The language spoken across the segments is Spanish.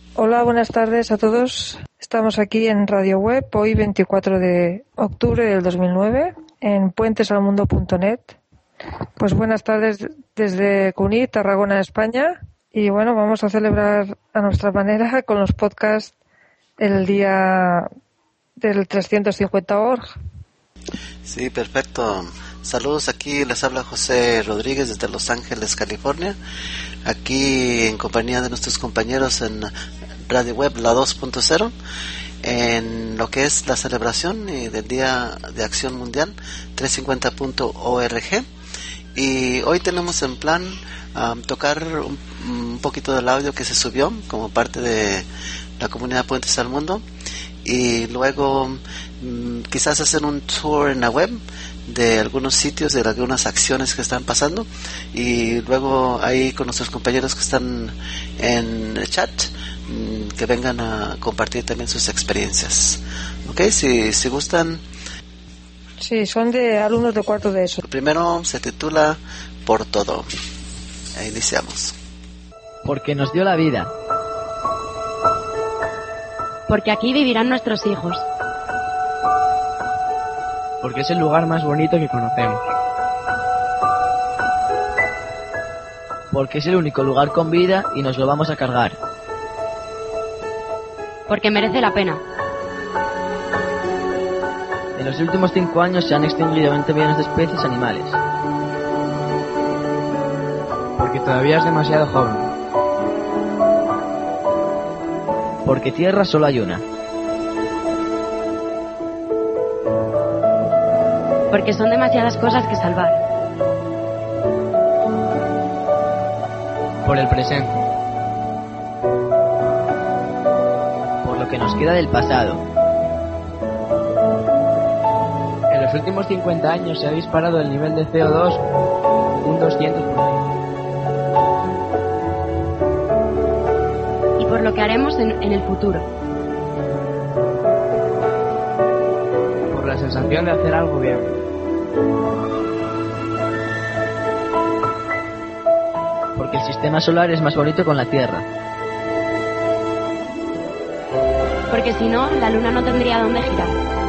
Hola, buenas tardes a todos. Estamos aquí en Radio Web, hoy 24 de octubre del 2009, en puentesalmundo.net. Pues buenas tardes desde Cuní, Tarragona, España. Y bueno, vamos a celebrar a nuestra manera con los podcasts el día del 350.org. Sí, perfecto. Saludos, aquí les habla José Rodríguez desde Los Ángeles, California. Aquí en compañía de nuestros compañeros en Radio Web, la 2.0, en lo que es la celebración del Día de Acción Mundial 350.org. Y hoy tenemos en plan tocar un poquito del audio que se subió como parte de la comunidad Puentes al Mundo, y luego quizás hacer un tour en la web de algunos sitios, de algunas acciones que están pasando, y luego ahí con nuestros compañeros que están en el chat, que vengan a compartir también sus experiencias. Ok, si gustan. Sí, son de alumnos de cuarto de ESO. El primero se titula Por Todo. Iniciamos. Porque nos dio la vida. Porque aquí vivirán nuestros hijos. Porque es el lugar más bonito que conocemos. Porque es el único lugar con vida y nos lo vamos a cargar. Porque merece la pena. En los últimos 5 años se han extinguido 20 millones de especies animales. Porque todavía es demasiado joven. Porque tierra solo hay una. Porque son demasiadas cosas que salvar. Por el presente. Por lo que nos queda del pasado. En los últimos 50 años se ha disparado el nivel de CO2 un 200%. Y por lo que haremos en el futuro. Por la sensación de hacer algo bien. Porque el sistema solar es más bonito con la Tierra. Porque si no, la luna no tendría dónde girar.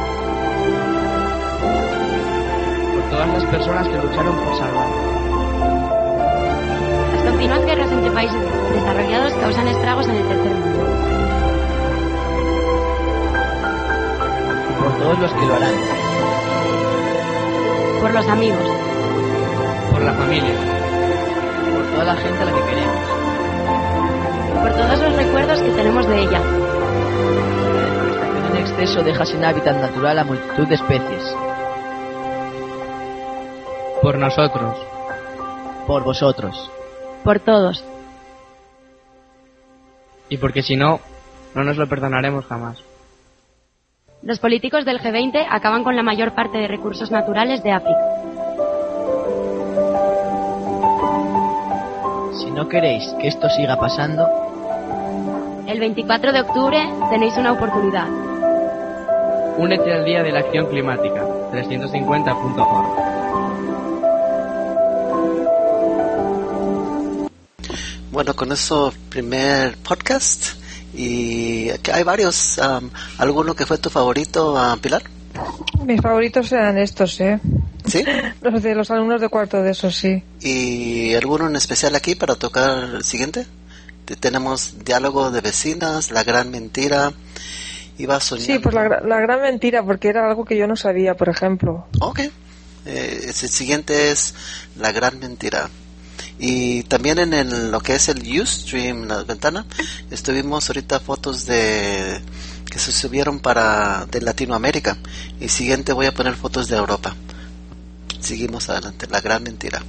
Por todas las personas que lucharon por salvar. Las continuas guerras entre países desarrollados causan estragos en el tercer mundo. Y por todos los que lo harán. Por los amigos. Por la familia. Por toda la gente a la que queremos. Por todos los recuerdos que tenemos de ella. La deforestación en exceso deja sin hábitat natural a multitud de especies. Por nosotros. Por vosotros. Por todos. Y porque si no, no nos lo perdonaremos jamás. Los políticos del G20 acaban con la mayor parte de recursos naturales de África. Si no queréis que esto siga pasando, el 24 de octubre tenéis una oportunidad. Únete al Día de la Acción Climática, 350.org. Bueno, con eso, primer podcast. Y aquí hay varios. ¿Alguno que fue tu favorito, Pilar? Mis favoritos eran estos, ¿Sí? Los de los alumnos de cuarto de ESO, sí. ¿Y alguno en especial aquí para tocar el siguiente? Tenemos Diálogo de Vecinas, La Gran Mentira, Iba Soñando. Sí, pues la gran mentira, porque era algo que yo no sabía, por ejemplo. Ok. El siguiente es La Gran Mentira. Y también en lo que es el Ustream, la ventana, estuvimos ahorita fotos que se subieron de Latinoamérica. Y siguiente voy a poner fotos de Europa. Seguimos adelante, La Gran Mentira.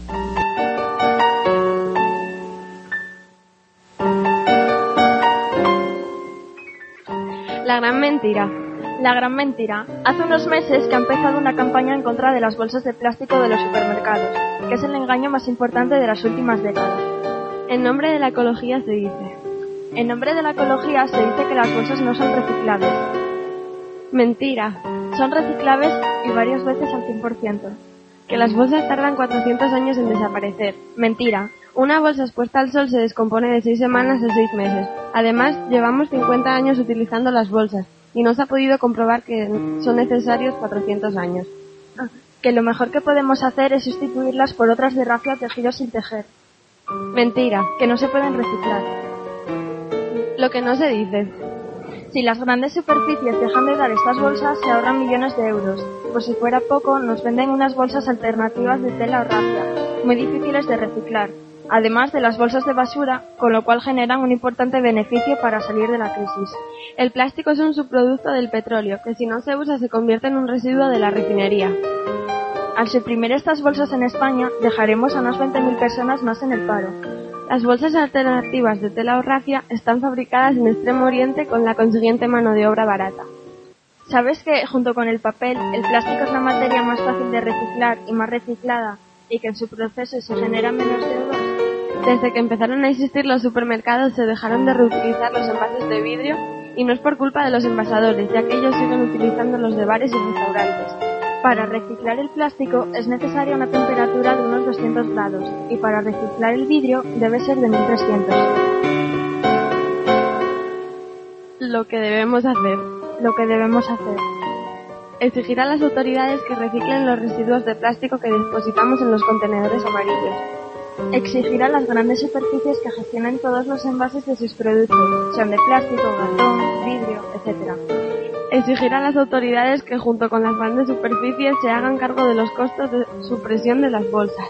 La gran mentira. La gran mentira. Hace unos meses que ha empezado una campaña en contra de las bolsas de plástico de los supermercados, que es el engaño más importante de las últimas décadas. En nombre de la ecología se dice que las bolsas no son reciclables. Mentira. Son reciclables y varias veces al 100%. Que las bolsas tardan 400 años en desaparecer. Mentira. Una bolsa expuesta al sol se descompone de 6 semanas a 6 meses. Además, llevamos 50 años utilizando las bolsas y no se ha podido comprobar que son necesarios 400 años. Que lo mejor que podemos hacer es sustituirlas por otras de rafia o tejido sin tejer. Mentira. Que no se pueden reciclar. Lo que no se dice. Si las grandes superficies dejan de dar estas bolsas, se ahorran millones de euros. Por si fuera poco, nos venden unas bolsas alternativas de tela o rafia, muy difíciles de reciclar, además de las bolsas de basura, con lo cual generan un importante beneficio para salir de la crisis. El plástico es un subproducto del petróleo, que si no se usa se convierte en un residuo de la refinería. Al suprimir estas bolsas en España, dejaremos a unas 20.000 personas más en el paro. Las bolsas alternativas de tela o rafia están fabricadas en Extremo Oriente con la consiguiente mano de obra barata. ¿Sabes que, junto con el papel, el plástico es la materia más fácil de reciclar y más reciclada, y que en su proceso se genera menos CO2? Desde que empezaron a existir los supermercados se dejaron de reutilizar los envases de vidrio, y no es por culpa de los envasadores, ya que ellos siguen utilizando los de bares y restaurantes. Para reciclar el plástico es necesaria una temperatura de unos 200 grados y para reciclar el vidrio debe ser de 1300. Lo que debemos hacer. Exigir a las autoridades que reciclen los residuos de plástico que depositamos en los contenedores amarillos. Exigir a las grandes superficies que gestionen todos los envases de sus productos, sean de plástico, cartón, vidrio, etc. Exigir a las autoridades que junto con las grandes superficies se hagan cargo de los costos de supresión de las bolsas.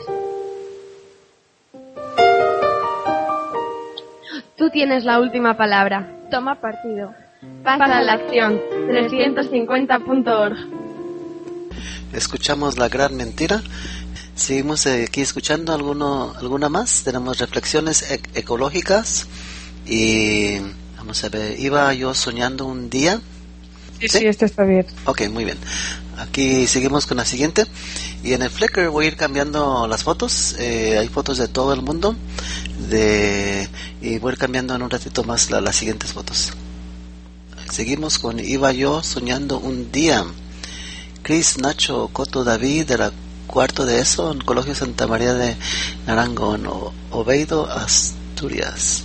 Tú tienes la última palabra. Toma partido. Pasa a la acción. 350.org. Escuchamos La Gran Mentira. Seguimos aquí escuchando alguna más. Tenemos reflexiones ecológicas y vamos a ver. Iba yo soñando un día. Sí, este está bien. Ok, muy bien. Aquí seguimos con la siguiente. Y en el Flickr voy a ir cambiando las fotos. Hay fotos de todo el mundo. Y voy a ir cambiando en un ratito más las siguientes fotos. Seguimos con Iba yo soñando un día. Chris, Nacho, Coto, David, de la cuarto de ESO, en Colegio Santa María de Naranjo, en Oviedo, Asturias.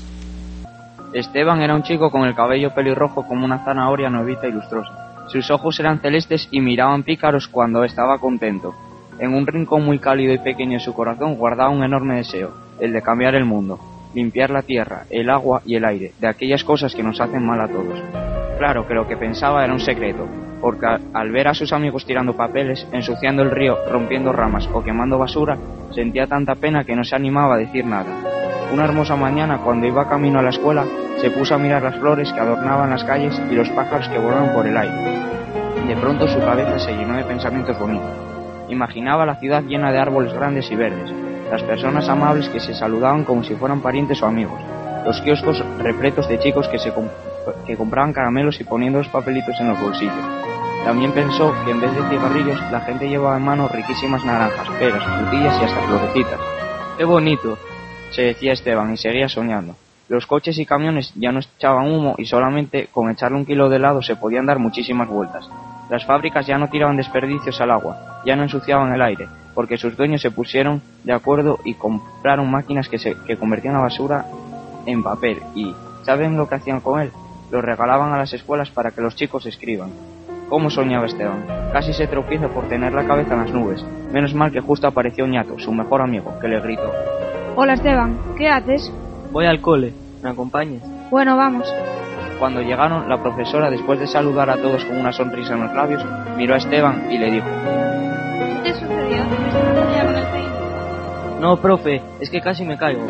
Esteban era un chico con el cabello pelirrojo como una zanahoria nuevita y lustrosa. Sus ojos eran celestes y miraban pícaros cuando estaba contento. En un rincón muy cálido y pequeño en su corazón guardaba un enorme deseo, el de cambiar el mundo, limpiar la tierra, el agua y el aire, de aquellas cosas que nos hacen mal a todos. Claro que lo que pensaba era un secreto, porque al ver a sus amigos tirando papeles, ensuciando el río, rompiendo ramas o quemando basura, sentía tanta pena que no se animaba a decir nada. Una hermosa mañana, cuando iba camino a la escuela, se puso a mirar las flores que adornaban las calles y los pájaros que volaban por el aire. De pronto su cabeza se llenó de pensamientos bonitos. Imaginaba la ciudad llena de árboles grandes y verdes, las personas amables que se saludaban como si fueran parientes o amigos, los kioscos repletos de chicos que compraban caramelos y poniendo los papelitos en los bolsillos. También pensó que en vez de cigarrillos, la gente llevaba en mano riquísimas naranjas, peras, frutillas y hasta florecitas. ¡Qué bonito!, se decía Esteban, y seguía soñando. Los coches y camiones ya no echaban humo y solamente con echarle 1 kilo de helado se podían dar muchísimas vueltas. Las fábricas ya no tiraban desperdicios al agua, ya no ensuciaban el aire, porque sus dueños se pusieron de acuerdo y compraron máquinas que convertían la basura en papel. ¿Y saben lo que hacían con él? Lo regalaban a las escuelas para que los chicos escriban. ¿Cómo soñaba Esteban? Casi se tropieza por tener la cabeza en las nubes. Menos mal que justo apareció Ñato, su mejor amigo, que le gritó: Hola Esteban, ¿qué haces? Voy al cole, ¿me acompañas? Bueno, vamos. Cuando llegaron, la profesora, después de saludar a todos con una sonrisa en los labios, miró a Esteban y le dijo: ¿Qué te sucedió? ¿Estás con el peine? No, profe, es que casi me caigo.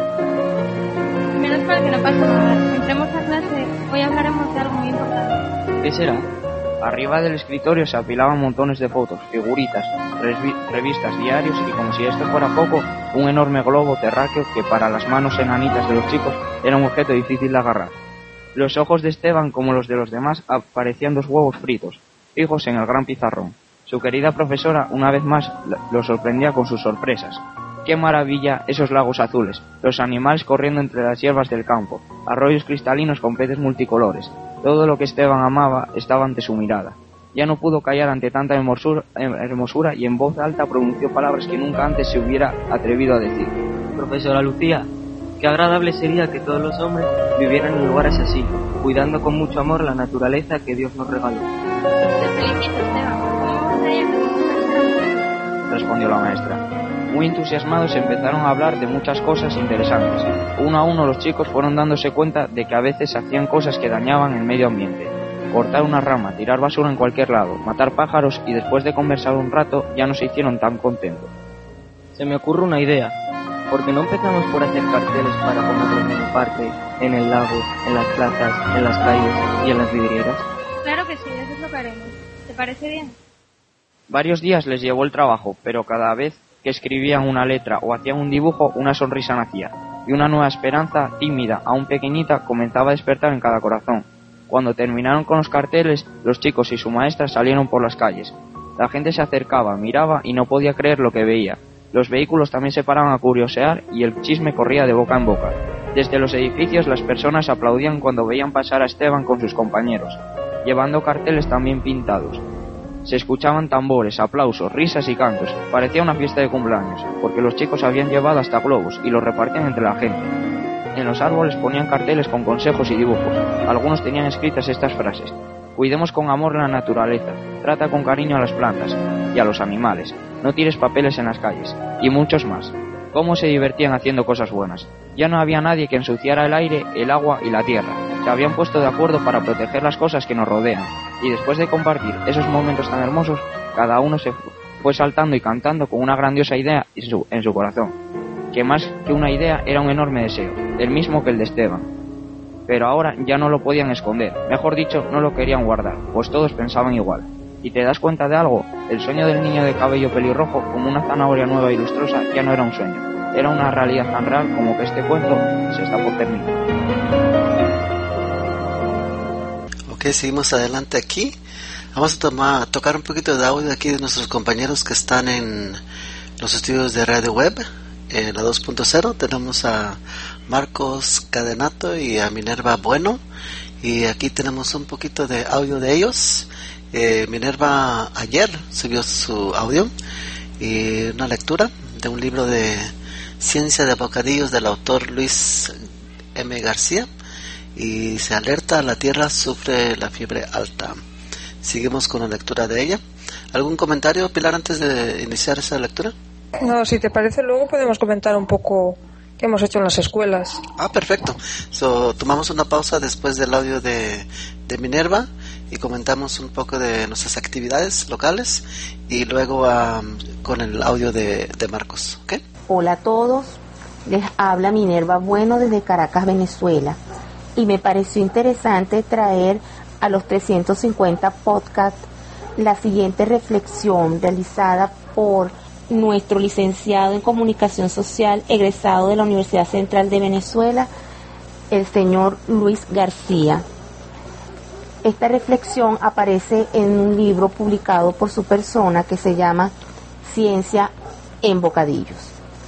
Menos mal que no pasa nada. Entremos a clase, hoy hablaremos de algo muy importante. ¿Qué será? Arriba del escritorio se apilaban montones de fotos, figuritas, revistas, diarios y, como si esto fuera poco, un enorme globo terráqueo que para las manos enanitas de los chicos era un objeto difícil de agarrar. Los ojos de Esteban, como los de los demás, aparecían 2 huevos fritos, fijos en el gran pizarrón. Su querida profesora, una vez más, lo sorprendía con sus sorpresas. ¡Qué maravilla esos lagos azules! Los animales corriendo entre las hierbas del campo, arroyos cristalinos con peces multicolores. Todo lo que Esteban amaba estaba ante su mirada. Ya no pudo callar ante tanta hermosura y en voz alta pronunció palabras que nunca antes se hubiera atrevido a decir. Profesora Lucía, Qué agradable sería que todos los hombres vivieran en lugares así, cuidando con mucho amor la naturaleza que Dios nos regaló. Te felicito, Esteban. ¿Cómo me gustaría que tú fueras? Respondió la maestra. Muy entusiasmados empezaron a hablar de muchas cosas interesantes. Uno a uno los chicos fueron dándose cuenta de que a veces hacían cosas que dañaban el medio ambiente. Cortar una rama, tirar basura en cualquier lado, matar pájaros, y después de conversar un rato ya no se hicieron tan contentos. Se me ocurre una idea. ¿Por qué no empezamos por hacer carteles para ponerlos en el parque, en el lago, en las plazas, en las calles y en las vidrieras? Claro que sí, eso es lo que haremos. ¿Te parece bien? Varios días les llevó el trabajo, pero cada vez que escribían una letra o hacían un dibujo, una sonrisa nacía, y una nueva esperanza, tímida, aún pequeñita, comenzaba a despertar en cada corazón. Cuando terminaron con los carteles, los chicos y su maestra salieron por las calles. La gente se acercaba, miraba y no podía creer lo que veía. Los vehículos también se paraban a curiosear y el chisme corría de boca en boca. Desde los edificios las personas aplaudían cuando veían pasar a Esteban con sus compañeros, llevando carteles también pintados. Se escuchaban tambores, aplausos, risas y cantos. Parecía una fiesta de cumpleaños, porque los chicos habían llevado hasta globos y los repartían entre la gente. En los árboles ponían carteles con consejos y dibujos. Algunos tenían escritas estas frases: cuidemos con amor la naturaleza, trata con cariño a las plantas y a los animales, no tires papeles en las calles, y muchos más. Cómo se divertían haciendo cosas buenas. Ya no había nadie que ensuciara el aire, el agua y la tierra. Se habían puesto de acuerdo para proteger las cosas que nos rodean, y después de compartir esos momentos tan hermosos, cada uno se fue saltando y cantando con una grandiosa idea en su corazón, que más que una idea era un enorme deseo, el mismo que el de Esteban. Pero ahora ya no lo podían esconder, mejor dicho, no lo querían guardar, pues todos pensaban igual. ¿Y te das cuenta de algo? El sueño del niño de cabello pelirrojo, como una zanahoria nueva y lustrosa, ya no era un sueño, era una realidad tan real como que este cuento se está por terminar. Ok, seguimos adelante aquí. Vamos a tocar un poquito de audio aquí de nuestros compañeros que están en los estudios de Radio Web, en la 2.0. Tenemos a Marcos Cadenato y a Minerva Bueno, y aquí tenemos un poquito de audio de ellos. Minerva ayer subió su audio y una lectura de un libro de Ciencia de Bocadillos del autor Luis M. García, y se alerta: la tierra sufre la fiebre alta. Seguimos con la lectura de ella. ¿Algún comentario, Pilar, antes de iniciar esa lectura? No, si te parece, luego podemos comentar un poco qué hemos hecho en las escuelas. Perfecto. Tomamos una pausa después del audio de Minerva y comentamos un poco de nuestras actividades locales, y luego con el audio de Marcos. ¿Okay? Hola a todos, les habla Minerva Bueno desde Caracas, Venezuela, y me pareció interesante traer a los 350 podcasts la siguiente reflexión realizada por nuestro licenciado en Comunicación Social, egresado de la Universidad Central de Venezuela, el señor Luis García. Esta reflexión aparece en un libro publicado por su persona que se llama Ciencia en Bocadillos.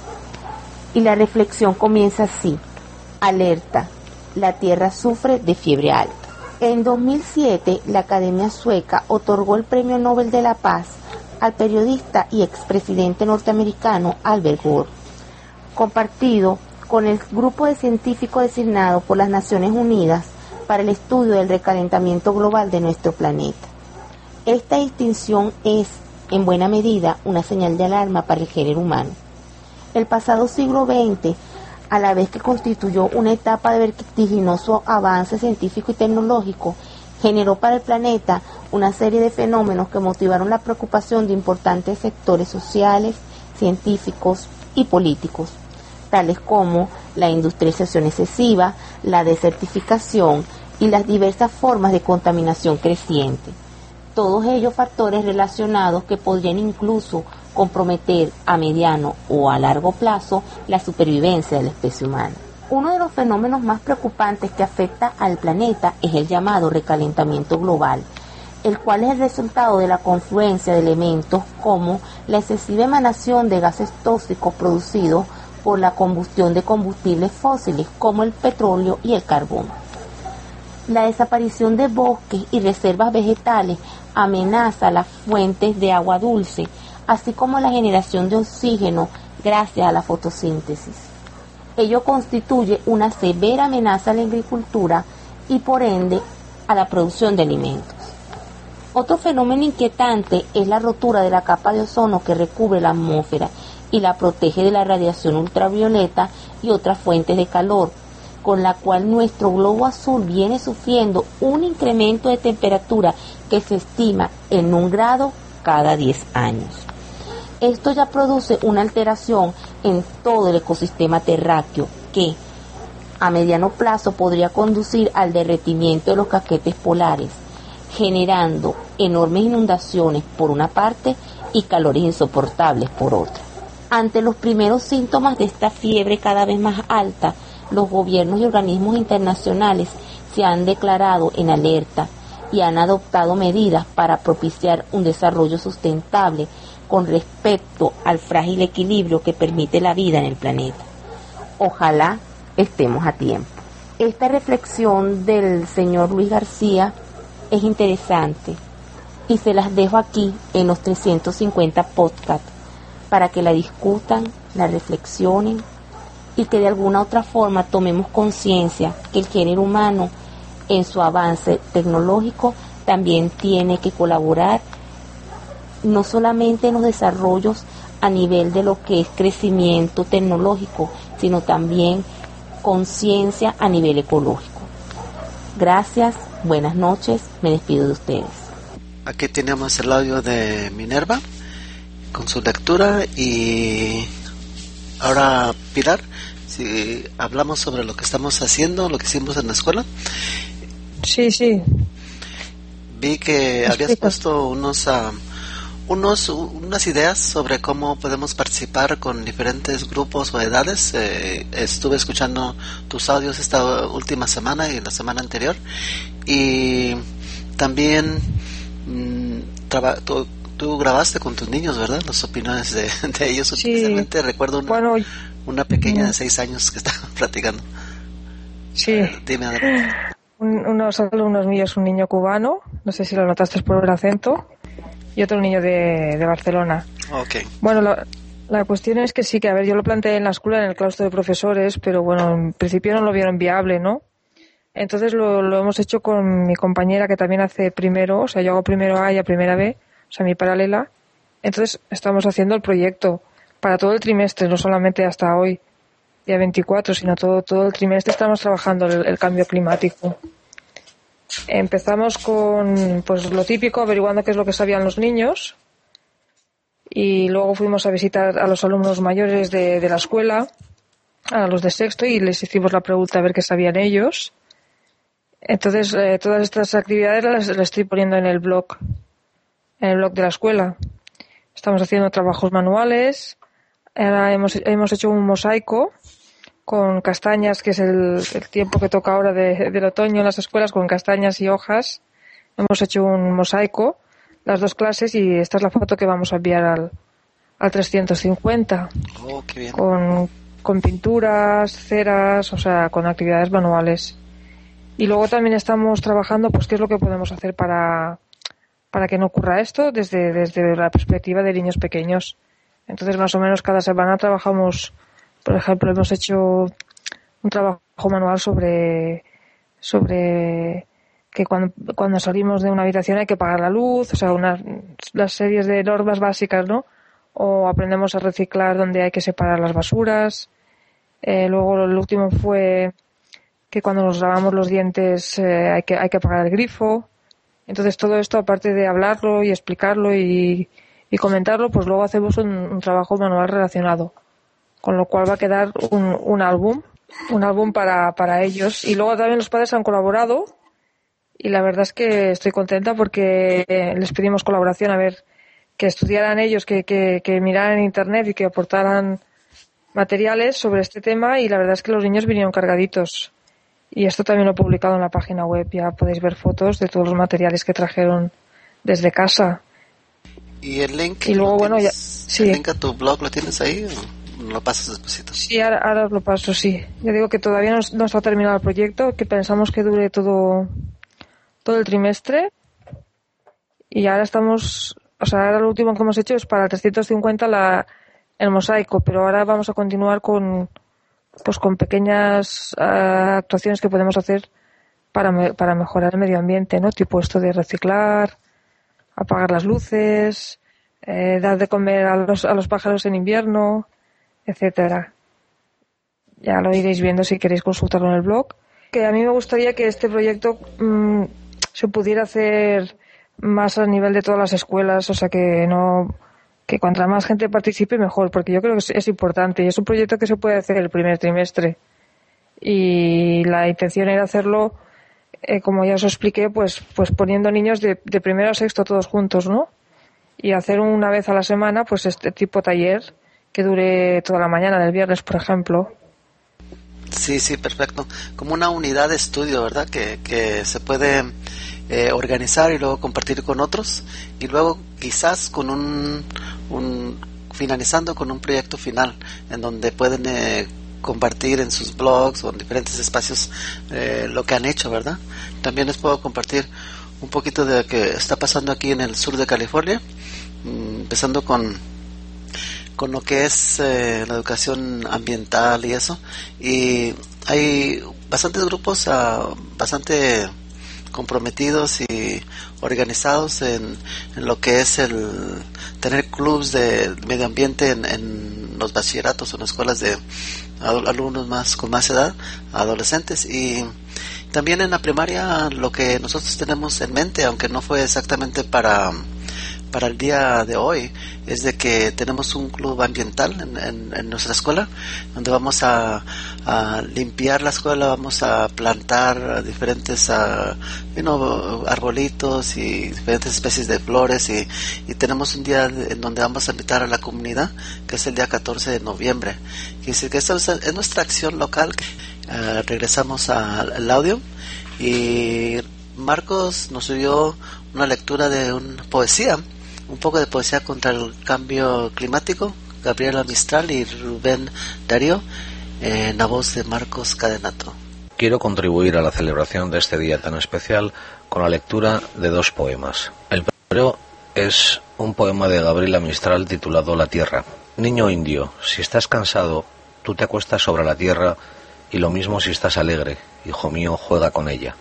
Y la reflexión comienza así: alerta, la tierra sufre de fiebre alta. En 2007, la Academia Sueca otorgó el Premio Nobel de la Paz al periodista y expresidente norteamericano Albert Gore, compartido con el grupo de científicos designado por las Naciones Unidas para el estudio del recalentamiento global de nuestro planeta. Esta distinción es, en buena medida, una señal de alarma para el género humano. El pasado siglo XX, a la vez que constituyó una etapa de vertiginoso avance científico y tecnológico, generó para el planeta una serie de fenómenos que motivaron la preocupación de importantes sectores sociales, científicos y políticos, tales como la industrialización excesiva, la desertificación y las diversas formas de contaminación creciente. Todos ellos factores relacionados que podrían incluso comprometer a mediano o a largo plazo la supervivencia de la especie humana. Uno de los fenómenos más preocupantes que afecta al planeta es el llamado recalentamiento global, el cual es el resultado de la confluencia de elementos como la excesiva emanación de gases tóxicos producidos por la combustión de combustibles fósiles como el petróleo y el carbón. La desaparición de bosques y reservas vegetales amenaza las fuentes de agua dulce, así como la generación de oxígeno gracias a la fotosíntesis. Ello constituye una severa amenaza a la agricultura y por ende a la producción de alimentos. Otro fenómeno inquietante es la rotura de la capa de ozono que recubre la atmósfera y la protege de la radiación ultravioleta y otras fuentes de calor, con la cual nuestro globo azul viene sufriendo un incremento de temperatura que se estima en 1 grado cada 10 años. Esto ya produce una alteración en todo el ecosistema terráqueo que a mediano plazo podría conducir al derretimiento de los casquetes polares, generando enormes inundaciones por una parte y calores insoportables por otra. Ante los primeros síntomas de esta fiebre cada vez más alta, los gobiernos y organismos internacionales se han declarado en alerta y han adoptado medidas para propiciar un desarrollo sustentable con respecto al frágil equilibrio que permite la vida en el planeta. Ojalá estemos a tiempo. Esta reflexión del señor Luis García es interesante y se las dejo aquí en los 350 podcasts para que la discutan, la reflexionen y que de alguna otra forma tomemos conciencia que el género humano en su avance tecnológico también tiene que colaborar no solamente en los desarrollos a nivel de lo que es crecimiento tecnológico, sino también conciencia a nivel ecológico. Gracias, buenas noches, me despido de ustedes. Aquí tenemos el audio de Minerva con su lectura y ahora Pilar, si hablamos sobre lo que estamos haciendo, lo que hicimos en la escuela. Sí. Vi que habías puesto unas ideas sobre cómo podemos participar con diferentes grupos o edades. Estuve escuchando tus audios esta última semana y la semana anterior y también tú grabaste con tus niños, ¿verdad? Las opiniones de ellos. Sí. Especialmente recuerdo una pequeña de 6 años que estaba platicando. Sí. Dime, adelante. Unos alumnos míos, un niño cubano, no sé si lo notaste por el acento, y otro niño de Barcelona. Okay. Bueno, la cuestión es que sí, que a ver, yo lo planteé en la escuela, en el claustro de profesores, pero bueno, en principio no lo vieron viable, ¿no? Entonces lo hemos hecho con mi compañera que también hace primero, o sea, yo hago primero A y a primera B, o sea, mi paralela. Entonces estamos haciendo el proyecto para todo el trimestre, no solamente hasta hoy, día 24, sino todo el trimestre estamos trabajando el cambio climático. Empezamos con pues lo típico, averiguando qué es lo que sabían los niños, y luego fuimos a visitar a los alumnos mayores de la escuela, a los de sexto, y les hicimos la pregunta a ver qué sabían ellos. Entonces todas estas actividades las estoy poniendo en el blog de la escuela. Estamos haciendo trabajos manuales. Ahora hemos hecho un mosaico con castañas, que es el tiempo que toca ahora del otoño en las escuelas, con castañas y hojas. Hemos hecho un mosaico, las 2 clases, y esta es la foto que vamos a enviar al 350. Oh, qué bien. Con pinturas, ceras, o sea, con actividades manuales. Y luego también estamos trabajando, pues, qué es lo que podemos hacer para que no ocurra esto desde la perspectiva de niños pequeños. Entonces, más o menos cada semana trabajamos. Por ejemplo, hemos hecho un trabajo manual sobre que cuando salimos de una habitación hay que apagar la luz, o sea, las series de normas básicas, ¿no? O aprendemos a reciclar donde hay que separar las basuras. Luego el último fue que cuando nos lavamos los dientes hay que apagar el grifo. Entonces todo esto, aparte de hablarlo y explicarlo y comentarlo, pues luego hacemos un trabajo manual relacionado. Con lo cual va a quedar un álbum para ellos. Y luego también los padres han colaborado, y la verdad es que estoy contenta porque les pedimos colaboración, a ver, que estudiaran ellos, que miraran en internet y que aportaran materiales sobre este tema, y la verdad es que los niños vinieron cargaditos. Y esto también lo he publicado en la página web, ya podéis ver fotos de todos los materiales que trajeron desde casa. ¿Y el link? Y luego, bueno, ya, sí. ¿El link a tu blog lo tienes ahí o lo pasas despacito? Sí, ahora os lo paso, sí. Ya digo que todavía no está terminado el proyecto, que pensamos que dure todo el trimestre. Y ahora ahora lo último que hemos hecho es para el 350 el mosaico, pero ahora vamos a continuar con pues con pequeñas actuaciones que podemos hacer para mejorar el medio ambiente, ¿no? Tipo esto de reciclar, apagar las luces, dar de comer a los pájaros en invierno, etcétera. Ya lo iréis viendo si queréis consultarlo en el blog. Que a mí me gustaría que este proyecto se pudiera hacer más a nivel de todas las escuelas, o sea que cuanta más gente participe mejor, porque yo creo que es importante y es un proyecto que se puede hacer el primer trimestre y la intención era hacerlo, como ya os expliqué, pues poniendo niños de primero a sexto todos juntos, ¿no? Y hacer una vez a la semana pues este tipo taller que dure toda la mañana del viernes, por ejemplo. Sí, perfecto. Como una unidad de estudio, ¿verdad? Que se puede organizar y luego compartir con otros y luego quizás con finalizando con un proyecto final en donde pueden compartir en sus blogs o en diferentes espacios lo que han hecho, ¿verdad? También les puedo compartir un poquito de lo que está pasando aquí en el sur de California, empezando con lo que es la educación ambiental y eso, y hay bastantes grupos bastante comprometidos y organizados en lo que es el tener clubs de medio ambiente en los bachilleratos o en escuelas de alumnos con más edad, adolescentes, y también en la primaria. Lo que nosotros tenemos en mente, aunque no fue exactamente para el día de hoy, es de que tenemos un club ambiental en nuestra escuela, donde vamos a limpiar la escuela, vamos a plantar diferentes arbolitos y diferentes especies de flores, y tenemos un día en donde vamos a invitar a la comunidad, que es el día 14 de noviembre. Quiere decir que esta es nuestra acción local. Regresamos al audio y Marcos nos subió una lectura de una poesía, un poco de poesía contra el cambio climático, Gabriela Mistral y Rubén Darío, en la voz de Marcos Cadenato. Quiero contribuir a la celebración de este día tan especial con la lectura de 2 poemas. El primero es un poema de Gabriela Mistral titulado La Tierra. Niño indio, si estás cansado, tú te acuestas sobre la tierra, y lo mismo si estás alegre, hijo mío, juega con ella.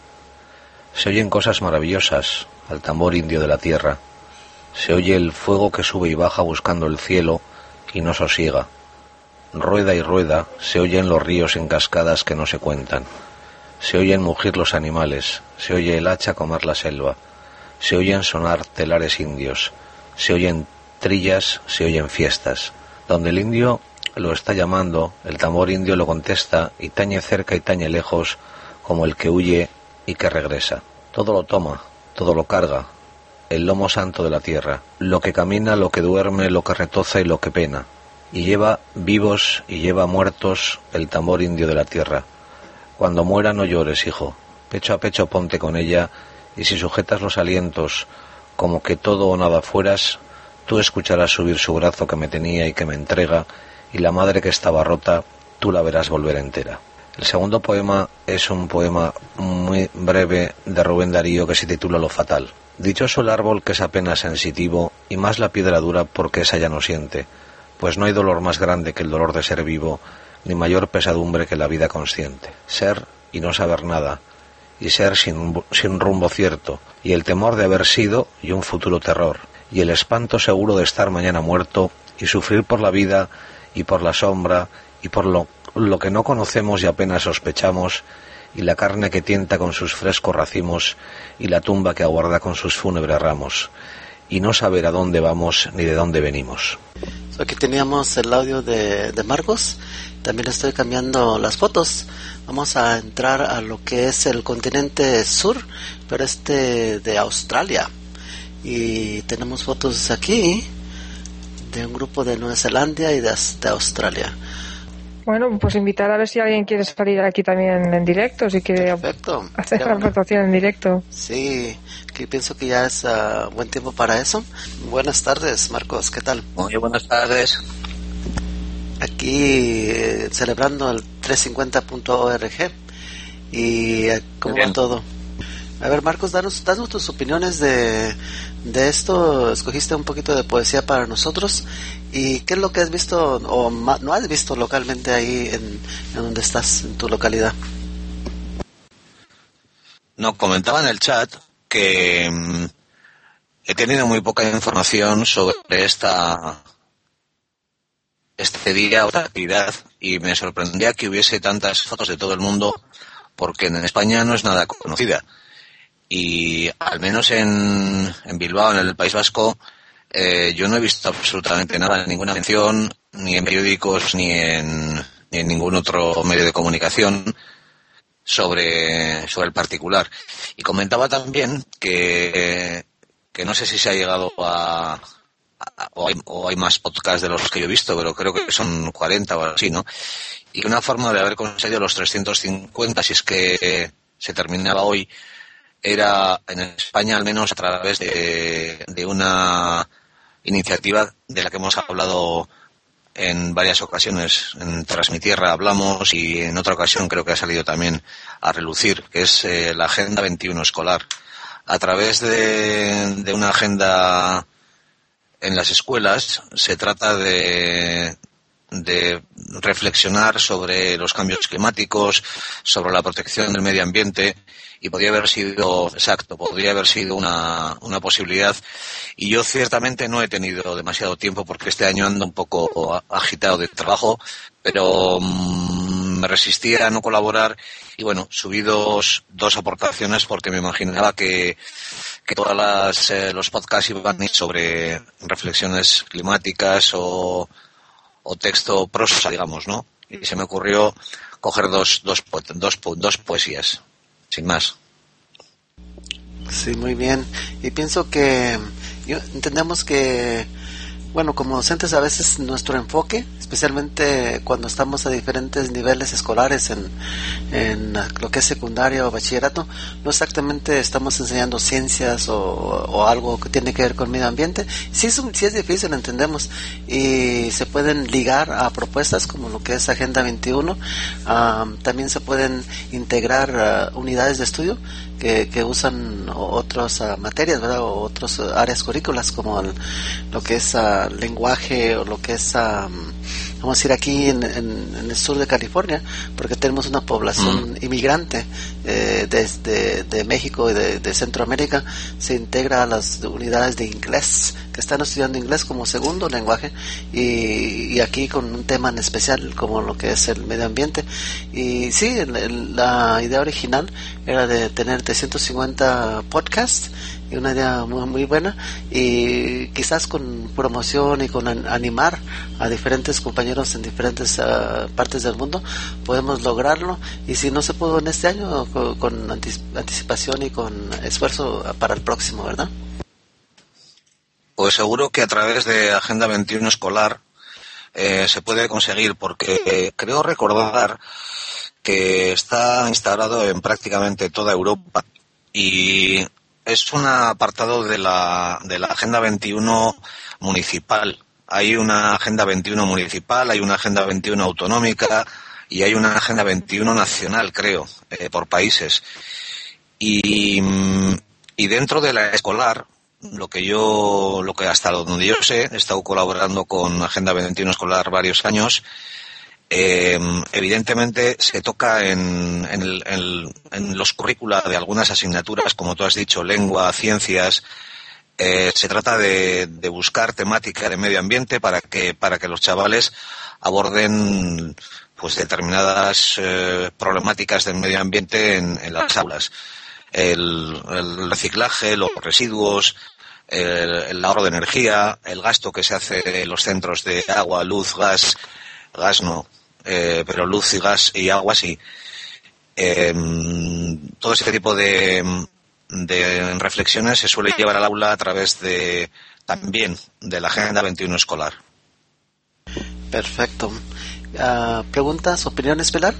Se oyen cosas maravillosas al tambor indio de la tierra. Se oye el fuego que sube y baja buscando el cielo y no sosiega. Rueda y rueda, se oyen los ríos en cascadas que no se cuentan. Se oyen mugir los animales, se oye el hacha comer la selva. Se oyen sonar telares indios, se oyen trillas, se oyen fiestas. Donde el indio lo está llamando, el tambor indio lo contesta y tañe cerca y tañe lejos, como el que huye y que regresa. Todo lo toma, todo lo carga, el lomo santo de la tierra, lo que camina, lo que duerme, lo que retoza y lo que pena, y lleva vivos y lleva muertos el tambor indio de la tierra. Cuando muera no llores, hijo, pecho a pecho ponte con ella, y si sujetas los alientos como que todo o nada fueras, tú escucharás subir su brazo que me tenía y que me entrega, y la madre que estaba rota, tú la verás volver entera. El segundo poema es un poema muy breve de Rubén Darío que se titula Lo fatal. Dichoso el árbol que es apenas sensitivo, y más la piedra dura porque esa ya no siente, pues no hay dolor más grande que el dolor de ser vivo, ni mayor pesadumbre que la vida consciente. Ser y no saber nada, y ser sin rumbo cierto, y el temor de haber sido y un futuro terror, y el espanto seguro de estar mañana muerto, y sufrir por la vida y por la sombra, y por lo que no conocemos y apenas sospechamos, y la carne que tienta con sus frescos racimos, y la tumba que aguarda con sus fúnebres ramos, y no saber a dónde vamos ni de dónde venimos. Aquí teníamos el audio de Marcos. También estoy cambiando las fotos. Vamos a entrar a lo que es el continente sur, pero de Australia. Y tenemos fotos aquí de un grupo de Nueva Zelanda y de Australia. Bueno, pues invitar a ver si alguien quiere salir aquí también en directo, si quiere hacer la aportación en directo. Sí, que pienso que ya es buen tiempo para eso. Buenas tardes, Marcos, ¿qué tal? Muy buenas tardes. Aquí celebrando el 350.org y cómo va todo. A ver, Marcos, danos tus opiniones de esto. Escogiste un poquito de poesía para nosotros. ¿Y qué es lo que has visto o no has visto localmente ahí en donde estás, en tu localidad? No, comentaba en el chat que he tenido muy poca información sobre este día o esta actividad, y me sorprendía que hubiese tantas fotos de todo el mundo, porque en España no es nada conocida. Y al menos en Bilbao, en el País Vasco, yo no he visto absolutamente nada, ninguna mención, ni en periódicos, ni en ningún otro medio de comunicación sobre el particular. Y comentaba también que no sé si se ha llegado o hay más podcasts de los que yo he visto, pero creo que son 40 o así, ¿no? Y una forma de haber conseguido los 350, si es que se terminaba hoy, era en España al menos a través de una iniciativa de la que hemos hablado en varias ocasiones. En Tras mi Tierra hablamos, y en otra ocasión creo que ha salido también a relucir, que es la Agenda 21 escolar. A través de una agenda en las escuelas se trata de reflexionar sobre los cambios climáticos, sobre la protección del medio ambiente, y podría haber sido una posibilidad. Y yo ciertamente no he tenido demasiado tiempo, porque este año ando un poco agitado de trabajo, pero me resistía a no colaborar, y bueno, subí dos aportaciones porque me imaginaba que todas los podcasts iban a ir sobre reflexiones climáticas o texto prosa, digamos, ¿no? Y se me ocurrió coger dos poesías, sin más. Sí, muy bien. Y pienso que entendemos que, bueno, como docentes a veces nuestro enfoque, especialmente cuando estamos a diferentes niveles escolares en lo que es secundaria o bachillerato, no exactamente estamos enseñando ciencias o algo que tiene que ver con medio ambiente. Sí es difícil, entendemos, y se pueden ligar a propuestas como lo que es Agenda 21. También se pueden integrar unidades de estudio que usan otras materias, ¿verdad? O otras áreas currículas, como lo que es lenguaje, o lo que es vamos a decir aquí en el sur de California, porque tenemos una población inmigrante de México y de Centroamérica. Se integra a las unidades de inglés, que están estudiando inglés como segundo lenguaje, y aquí con un tema en especial como lo que es el medio ambiente. Y sí, la idea original era de tener 350 podcasts, y una idea muy, muy buena, y quizás con promoción y con animar a diferentes compañeros en diferentes partes del mundo podemos lograrlo. Y si no se pudo en este año, con anticipación y con esfuerzo para el próximo, ¿verdad? Pues seguro que a través de Agenda 21 escolar se puede conseguir, porque creo recordar que está instaurado en prácticamente toda Europa, y es un apartado de la Agenda 21 municipal. Hay una Agenda 21 municipal, hay una Agenda 21 autonómica y hay una Agenda 21 nacional, creo, por países. Y dentro de la escolar, lo que hasta donde yo sé, he estado colaborando con Agenda 21 escolar varios años. Evidentemente se toca en los currícula de algunas asignaturas, como tú has dicho, lengua, ciencias. Se trata de buscar temática de medio ambiente para que los chavales aborden pues determinadas problemáticas del medio ambiente en las aulas. El reciclaje, los residuos, el ahorro de energía, el gasto que se hace en los centros de agua, luz, gas no, pero luz y gas y agua sí. Todo ese tipo de reflexiones se suele llevar al aula a través también de la Agenda 21 escolar. Perfecto. ¿Preguntas, opiniones, Pilar?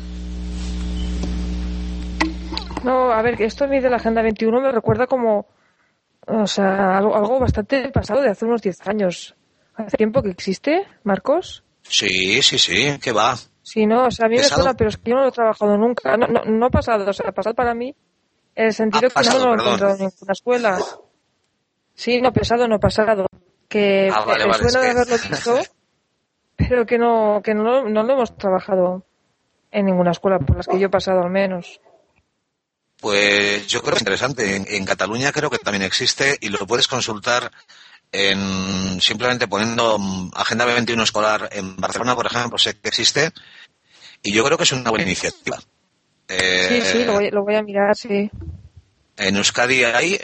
No, a ver, esto a mí de la Agenda 21 me recuerda como, o sea, algo bastante pasado, de hace unos 10 años. ¿Hace tiempo que existe, Marcos? Sí, ¿qué va? Sí, no, o sea, a mí me suena, pero es que yo no lo he trabajado nunca. No pasado, o sea, pasado para mí En el sentido que no lo he encontrado en ninguna escuela. Sí, no pesado, no pasado. Que vale, suena de haberlo visto, pero que no lo hemos trabajado en ninguna escuela, por las que yo he pasado al menos. Pues yo creo que es interesante. En Cataluña creo que también existe y lo puedes consultar simplemente poniendo Agenda 21 escolar en Barcelona, por ejemplo, sé que existe y yo creo que es una buena iniciativa. Sí, lo voy a mirar, sí. En Euskadi hay,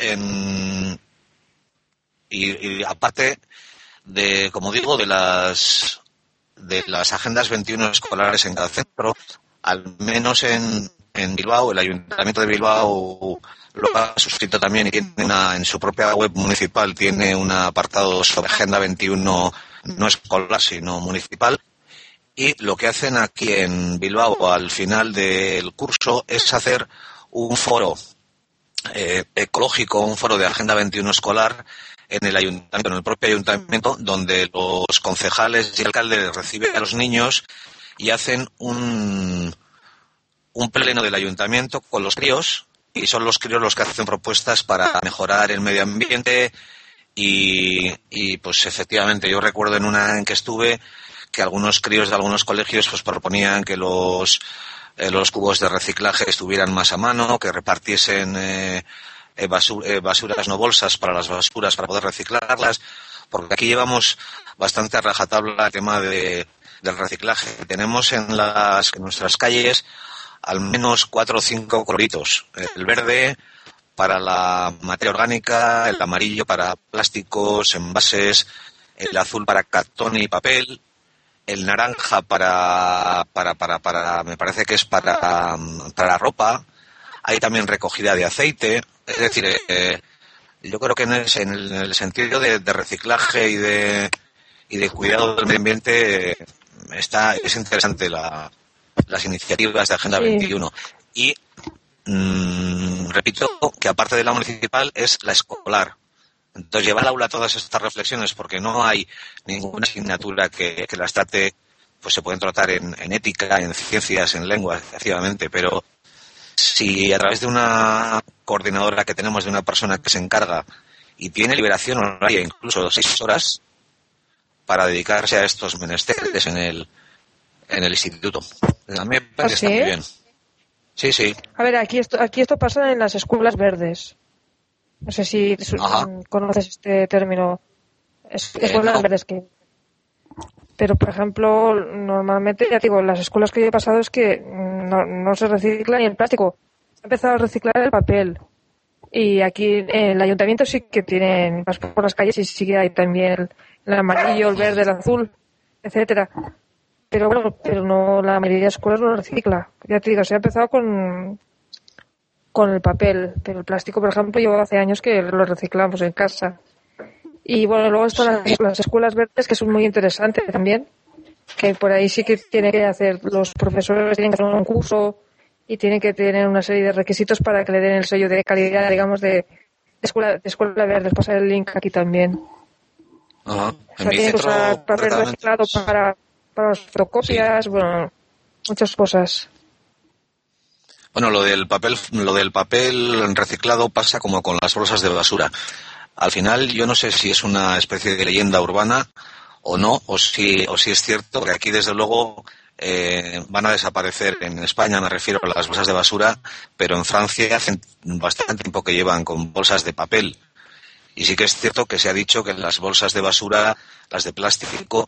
y aparte de, como digo, de las agendas 21 escolares en cada centro, al menos en Bilbao, el Ayuntamiento de Bilbao lo ha suscrito también y tiene en su propia web municipal tiene un apartado sobre Agenda 21 no escolar, sino municipal. Y lo que hacen aquí en Bilbao al final del curso es hacer un foro ecológico, un foro de Agenda 21 escolar en el ayuntamiento, en el propio ayuntamiento, donde los concejales y el alcalde reciben a los niños y hacen un pleno del ayuntamiento con los críos, y son los críos los que hacen propuestas para mejorar el medio ambiente y pues efectivamente yo recuerdo en una en que estuve que algunos críos de algunos colegios pues proponían que los cubos de reciclaje estuvieran más a mano, que repartiesen basuras no bolsas para las basuras para poder reciclarlas, porque aquí llevamos bastante a rajatabla el tema del reciclaje. Tenemos en nuestras calles al menos 4 o 5 coloritos. El verde para la materia orgánica, el amarillo para plásticos, envases, el azul para cartón y papel, el naranja para me parece que es para ropa. Hay también recogida de aceite. Es decir, yo creo que en el sentido de reciclaje y de cuidado del medio ambiente es interesante las iniciativas de Agenda 21. Y repito que aparte de la municipal es la escolar. Entonces llevar al aula todas estas reflexiones, porque no hay ninguna asignatura que las trate, pues se pueden tratar en ética, en ciencias, en lengua, efectivamente, pero si a través de una coordinadora que tenemos, de una persona que se encarga y tiene liberación horaria, incluso 6 horas, para dedicarse a estos menesteres en el instituto. A mí me parece que está muy bien. Sí, sí. A ver, aquí esto pasa en las escuelas verdes. No sé si conoces este término. Escuelas verdes que... Pero, por ejemplo, normalmente, ya digo, las escuelas que yo he pasado es que no se recicla ni el plástico. Se ha empezado a reciclar el papel. Y aquí en el ayuntamiento sí que tienen, vas por las calles y sí que hay también el amarillo, el verde, el azul, etcétera. Pero bueno, no, la mayoría de escuelas no lo recicla. Ya te digo, se ha empezado con el papel, pero el plástico, por ejemplo, yo hace años que lo reciclamos en casa. Y bueno, luego están las escuelas verdes, que son muy interesantes también, que por ahí sí que tienen que hacer, los profesores tienen que hacer un curso y tienen que tener una serie de requisitos para que le den el sello de calidad, digamos, de escuela verde. Les pasaré el link aquí también. Ajá. O sea, tienen que usar papel reciclado para las fotocopias, bueno, muchas cosas. Bueno, lo del papel reciclado pasa como con las bolsas de basura. Al final, yo no sé si es una especie de leyenda urbana o no, o si es cierto que aquí, desde luego, van a desaparecer. En España me refiero a las bolsas de basura, pero en Francia hace bastante tiempo que llevan con bolsas de papel. Y sí que es cierto que se ha dicho que las bolsas de basura, las de plástico,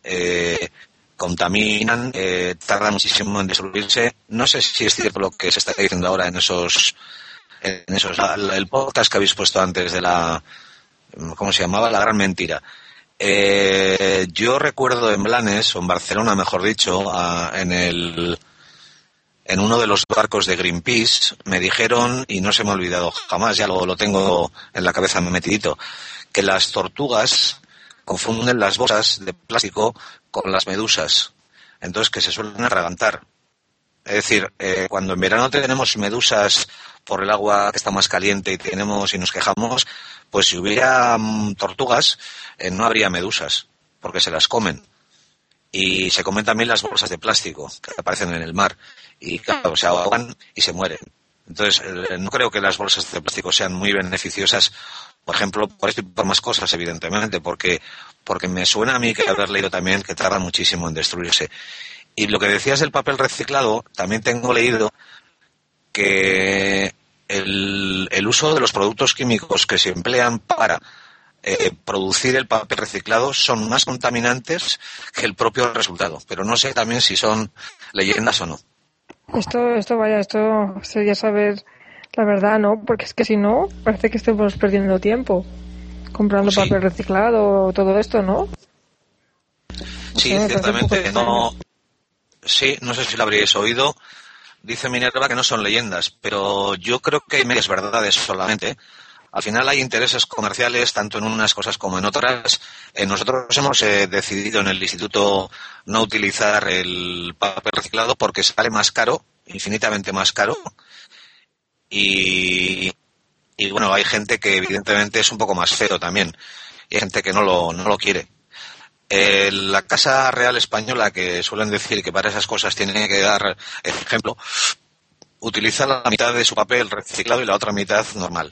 contaminan, tardan muchísimo en disolverse. No sé si es cierto lo que se está diciendo ahora en esos el podcast que habéis puesto antes de ¿cómo se llamaba? La gran mentira. Yo recuerdo en Blanes, o en Barcelona mejor dicho, en uno de los barcos de Greenpeace, me dijeron, y no se me ha olvidado jamás, ya lo tengo en la cabeza metidito, que las tortugas confunden las bolsas de plástico con las medusas, entonces que se suelen atragantar. Es decir, cuando en verano tenemos medusas por el agua que está más caliente y nos quejamos, pues si hubiera tortugas, no habría medusas, porque se las comen. Y se comen también las bolsas de plástico que aparecen en el mar. Y claro, se ahogan y se mueren. Entonces, no creo que las bolsas de plástico sean muy beneficiosas, por ejemplo, por esto y por más cosas, evidentemente, porque me suena a mí que haber leído también que tarda muchísimo en destruirse. Y lo que decías del papel reciclado, también tengo leído que el uso de los productos químicos que se emplean para producir el papel reciclado son más contaminantes que el propio resultado. Pero no sé también si son leyendas o no. Esto sería saber la verdad, ¿no? Porque es que si no, parece que estemos perdiendo tiempo comprando papel reciclado, todo esto, ¿no? Sí, ciertamente no. Sí, no sé si lo habríais oído. Dice Minerva que no son leyendas, pero yo creo que hay medias verdades solamente. Al final hay intereses comerciales tanto en unas cosas como en otras. Nosotros hemos decidido en el instituto no utilizar el papel reciclado porque sale más caro, infinitamente más caro. Y bueno, hay gente que evidentemente es un poco más feo también. Y hay gente que no lo quiere. La Casa Real Española, que suelen decir que para esas cosas tiene que dar ejemplo, utiliza la mitad de su papel reciclado y la otra mitad normal.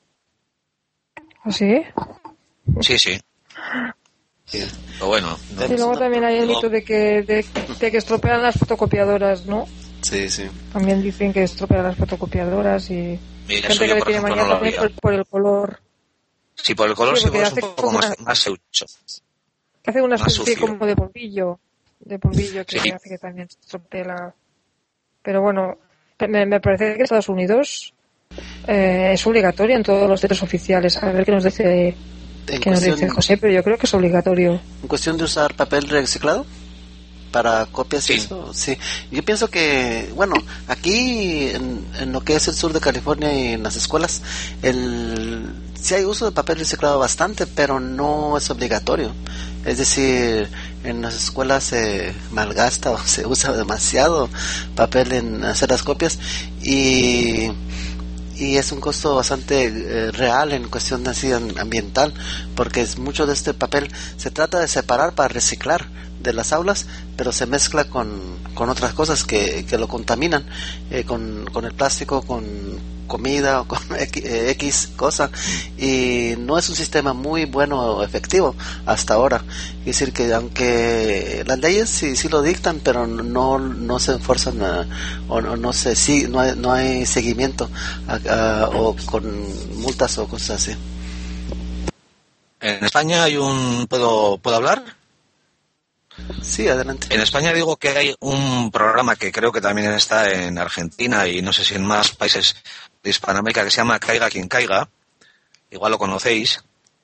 ¿Sí? Sí. Pero bueno. Y luego también hay el mito de que estropean las fotocopiadoras, ¿no? Sí. También dicen que estropean las fotocopiadoras y mira, gente que le tiene manía también por el color. Sí, por el color sí, es un poco más seucho. Hace una especie como de polvillo que hace que también se estropee la... Pero bueno, me parece que en Estados Unidos es obligatorio en todos los centros oficiales. A ver qué nos dice José, pero yo creo que es obligatorio. ¿En cuestión de usar papel reciclado para copias? Sí. Eso, sí. Yo pienso que, bueno, aquí en lo que es el sur de California y en las escuelas, sí hay uso de papel reciclado bastante, pero no es obligatorio. Es decir, en las escuelas se malgasta o se usa demasiado papel en hacer las copias y es un costo bastante real en cuestión así ambiental, porque mucho de este papel se trata de separar para reciclar de las aulas, pero se mezcla con otras cosas que lo contaminan, con el plástico, con comida o con X cosa, y no es un sistema muy bueno o efectivo hasta ahora. Es decir, que aunque las leyes sí lo dictan, pero no se enforzan no hay seguimiento o con multas o cosas así. En España hay ¿puedo hablar? Sí, adelante. En España digo que hay un programa que creo que también está en Argentina y no sé si en más países de Hispanoamérica, que se llama Caiga quien caiga. Igual lo conocéis.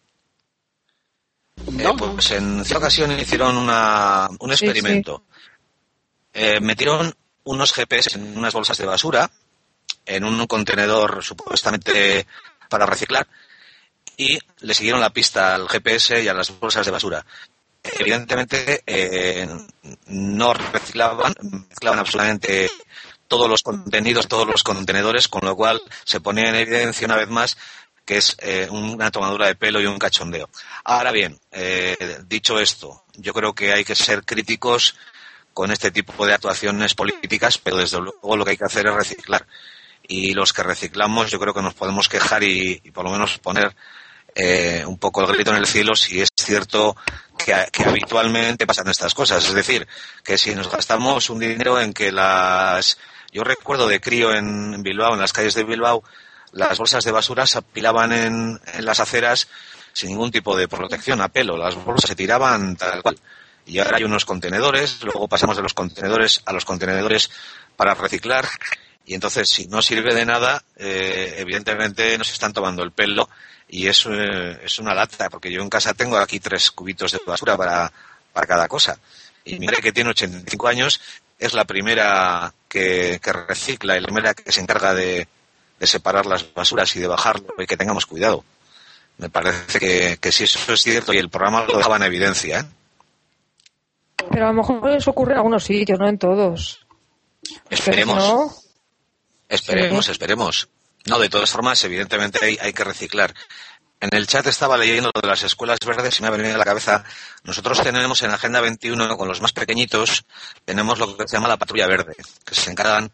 Pues en cierta ocasión hicieron un experimento. Sí. Metieron unos GPS en unas bolsas de basura, en un contenedor supuestamente para reciclar, y le siguieron la pista al GPS y a las bolsas de basura. Evidentemente no mezclaban absolutamente todos los contenidos, todos los contenedores, con lo cual se ponía en evidencia una vez más que es una tomadura de pelo y un cachondeo. Ahora bien, dicho esto, yo creo que hay que ser críticos con este tipo de actuaciones políticas, pero desde luego lo que hay que hacer es reciclar. Y los que reciclamos yo creo que nos podemos quejar y por lo menos poner un poco el grito en el cielo si es cierto que habitualmente pasan estas cosas. Es decir, que si nos gastamos un dinero en que yo recuerdo de crío en Bilbao, en las calles de Bilbao, las bolsas de basura se apilaban en las aceras sin ningún tipo de protección a pelo. Las bolsas se tiraban tal cual. Y ahora hay unos contenedores, luego pasamos de los contenedores a los contenedores para reciclar. Y entonces, si no sirve de nada, evidentemente nos están tomando el pelo. Y es una lata, porque yo en casa tengo aquí 3 cubitos de basura para cada cosa. Y mi madre, que tiene 85 años, es la primera que recicla y la primera que se encarga de separar las basuras y de bajarlo y que tengamos cuidado. Me parece que si eso es cierto y el programa lo dejaba en evidencia, ¿eh? Pero a lo mejor eso ocurre en algunos sitios, no en todos. Esperemos. ¿No? Esperemos. No, de todas formas, evidentemente hay que reciclar. En el chat estaba leyendo lo de las escuelas verdes y me ha venido a la cabeza. Nosotros tenemos en Agenda 21, con los más pequeñitos, tenemos lo que se llama la patrulla verde, que se encargan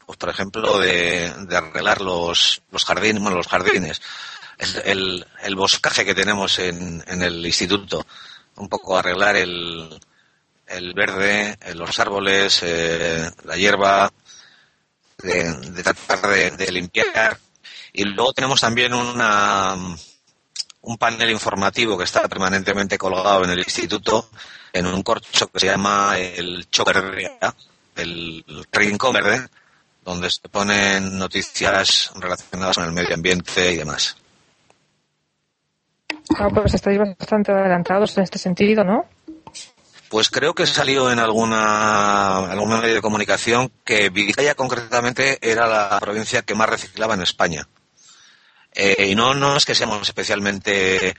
pues por ejemplo, de arreglar los jardines, el boscaje que tenemos en el instituto, un poco arreglar el verde, los árboles, la hierba, de tratar de limpiar. Y luego tenemos también un panel informativo que está permanentemente colgado en el instituto, en un corcho que se llama el Choque Verde, el Rincón Verde, donde se ponen noticias relacionadas con el medio ambiente y demás. Pues estáis bastante adelantados en este sentido, ¿no? Pues creo que salió en algún medio de comunicación que Vizcaya concretamente era la provincia que más reciclaba en España. Y no es que seamos especialmente,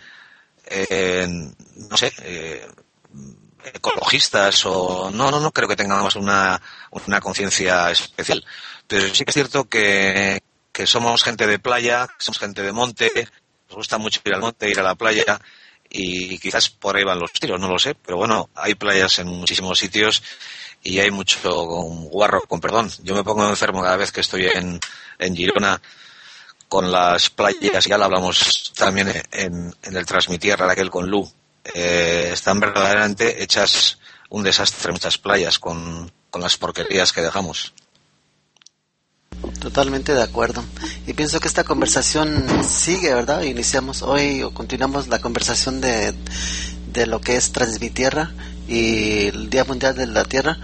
ecologistas o no creo que tengamos una conciencia especial. Pero sí que es cierto que somos gente de playa, somos gente de monte, nos gusta mucho ir al monte, ir a la playa. Y quizás por ahí van los tiros, no lo sé, pero bueno, hay playas en muchísimos sitios y hay mucho guarro, con perdón. Yo me pongo enfermo cada vez que estoy en Girona con las playas, ya lo hablamos también en el Transmitierra, aquel con Lu. Están verdaderamente hechas un desastre muchas playas con las porquerías que dejamos. Totalmente de acuerdo. Y pienso que esta conversación sigue, ¿verdad? Iniciamos hoy o continuamos la conversación de lo que es Transmitierra y el Día Mundial de la Tierra.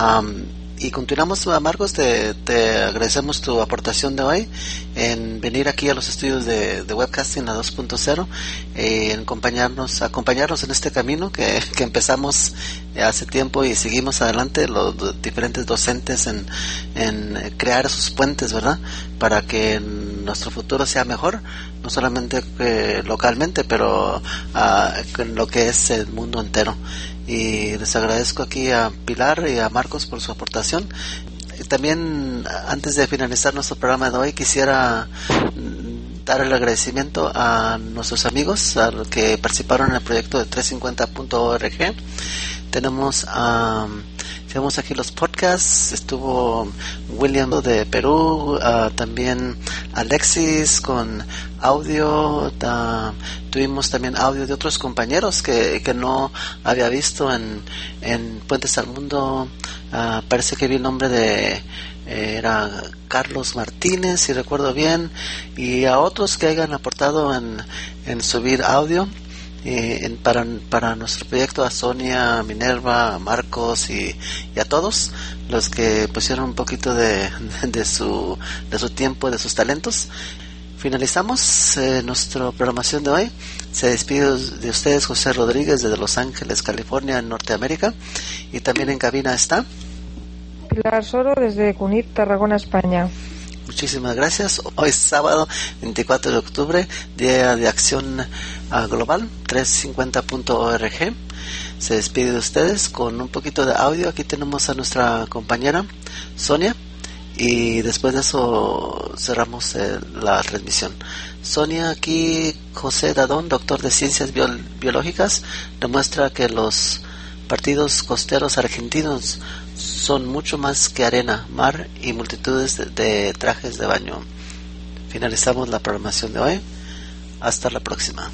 Y continuamos, Marcos, te agradecemos tu aportación de hoy en venir aquí a los estudios de Webcasting a 2.0 en acompañarnos en este camino que empezamos hace tiempo y seguimos adelante los diferentes docentes en crear esos puentes, ¿verdad? Para que nuestro futuro sea mejor, no solamente localmente, pero en lo que es el mundo entero. Y les agradezco aquí a Pilar y a Marcos por su aportación. También, antes de finalizar nuestro programa de hoy, quisiera dar el agradecimiento a nuestros amigos a los que participaron en el proyecto de 350.org. Tenemos aquí los podcasts, estuvo William de Perú, también Alexis con audio, tuvimos también audio de otros compañeros que no había visto en Puentes al Mundo. Parece que vi el nombre de era Carlos Martínez, si recuerdo bien, y a otros que hayan aportado en subir audio. Para nuestro proyecto, a Sonia, a Minerva, a Marcos y a todos los que pusieron un poquito de su tiempo, de sus talentos. Finalizamos nuestra programación de hoy. Se despide de ustedes José Rodríguez desde Los Ángeles, California, en Norteamérica, y también en cabina está Pilar Soro desde Cunit, Tarragona, España. Muchísimas gracias. Hoy es sábado 24 de octubre, Día de Acción Global, 350.org. Se despide de ustedes con un poquito de audio. Aquí tenemos a nuestra compañera Sonia y después de eso cerramos la transmisión. Sonia, aquí José Dadón, doctor de Ciencias Biológicas, demuestra que los partidos costeros argentinos son mucho más que arena, mar y multitudes de trajes de baño. Finalizamos la programación de hoy. Hasta la próxima.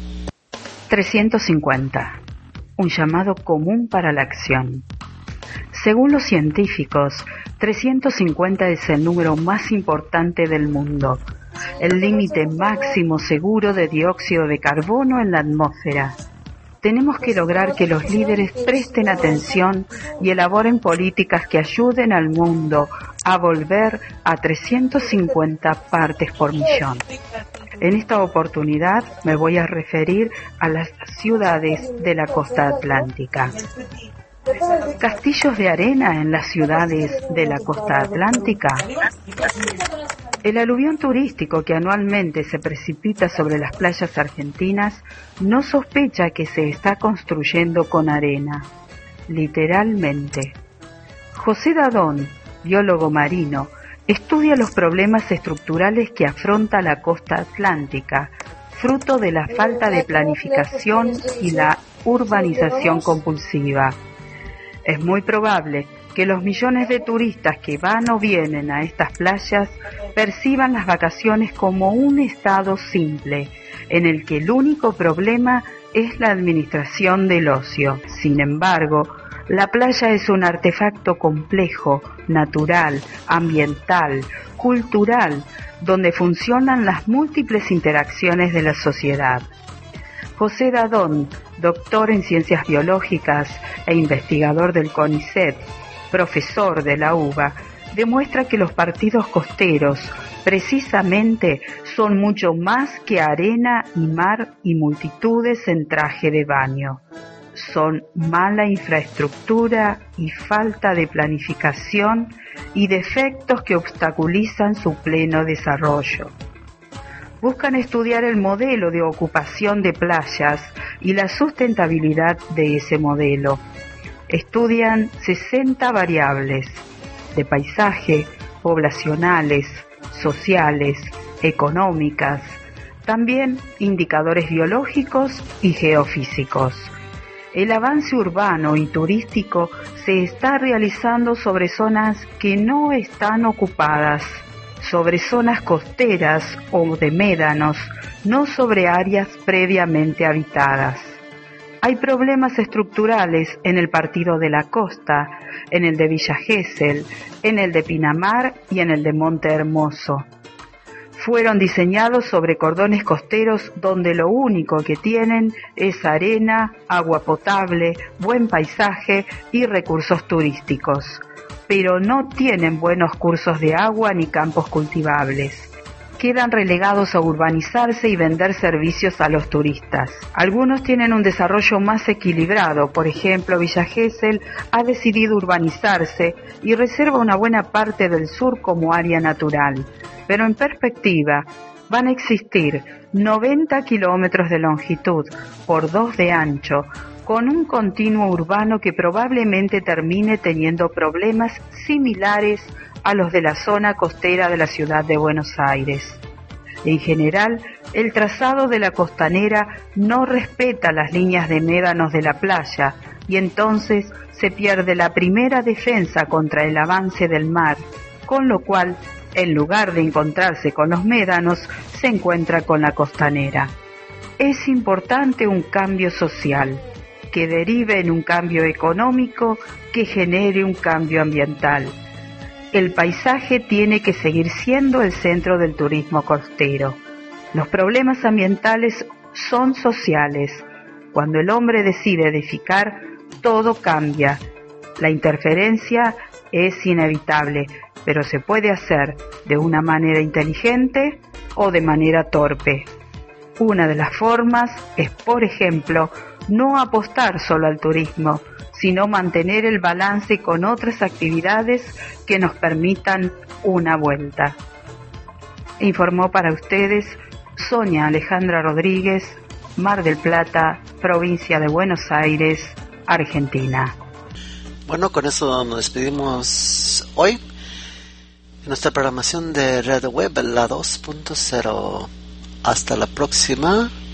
350. Un llamado común para la acción. Según los científicos, 350 es el número más importante del mundo, el límite máximo seguro de dióxido de carbono en la atmósfera. Tenemos que lograr que los líderes presten atención y elaboren políticas que ayuden al mundo a volver a 350 partes por millón. En esta oportunidad me voy a referir a las ciudades de la costa atlántica. Castillos de arena en las ciudades de la costa atlántica. El aluvión turístico que anualmente se precipita sobre las playas argentinas no sospecha que se está construyendo con arena, literalmente. José Dadón, biólogo marino, estudia los problemas estructurales que afronta la costa atlántica, fruto de la falta de planificación y la urbanización compulsiva. Es muy probable que los millones de turistas que van o vienen a estas playas perciban las vacaciones como un estado simple, en el que el único problema es la administración del ocio. Sin embargo, la playa es un artefacto complejo, natural, ambiental, cultural, donde funcionan las múltiples interacciones de la sociedad. José Dadón, doctor en Ciencias Biológicas e investigador del CONICET, profesor de la UBA, demuestra que los partidos costeros, precisamente, son mucho más que arena y mar y multitudes en traje de baño. Son mala infraestructura y falta de planificación y defectos que obstaculizan su pleno desarrollo. Buscan estudiar el modelo de ocupación de playas y la sustentabilidad de ese modelo. Estudian 60 variables de paisaje, poblacionales, sociales, económicas, también indicadores biológicos y geofísicos. El avance urbano y turístico se está realizando sobre zonas que no están ocupadas, sobre zonas costeras o de médanos, no sobre áreas previamente habitadas. Hay problemas estructurales en el partido de la costa, en el de Villa Gesell, en el de Pinamar y en el de Monte Hermoso. Fueron diseñados sobre cordones costeros donde lo único que tienen es arena, agua potable, buen paisaje y recursos turísticos, pero no tienen buenos cursos de agua ni campos cultivables. Quedan relegados a urbanizarse y vender servicios a los turistas. Algunos tienen un desarrollo más equilibrado, por ejemplo, Villa Gesell ha decidido urbanizarse y reserva una buena parte del sur como área natural, pero en perspectiva van a existir 90 kilómetros de longitud por 2 de ancho, con un continuo urbano que probablemente termine teniendo problemas similares a los de la zona costera de la ciudad de Buenos Aires. En general, el trazado de la costanera no respeta las líneas de médanos de la playa y entonces se pierde la primera defensa contra el avance del mar, con lo cual, en lugar de encontrarse con los médanos, se encuentra con la costanera. Es importante un cambio social, que derive en un cambio económico, que genere un cambio ambiental. El paisaje tiene que seguir siendo el centro del turismo costero. Los problemas ambientales son sociales. Cuando el hombre decide edificar, todo cambia. La interferencia es inevitable, pero se puede hacer de una manera inteligente o de manera torpe. Una de las formas es, por ejemplo, no apostar solo al turismo, sino mantener el balance con otras actividades que nos permitan una vuelta. Informó para ustedes Sonia Alejandra Rodríguez, Mar del Plata, provincia de Buenos Aires, Argentina. Bueno, con eso nos despedimos hoy en nuestra programación de Red Web, la 2.0. Hasta la próxima.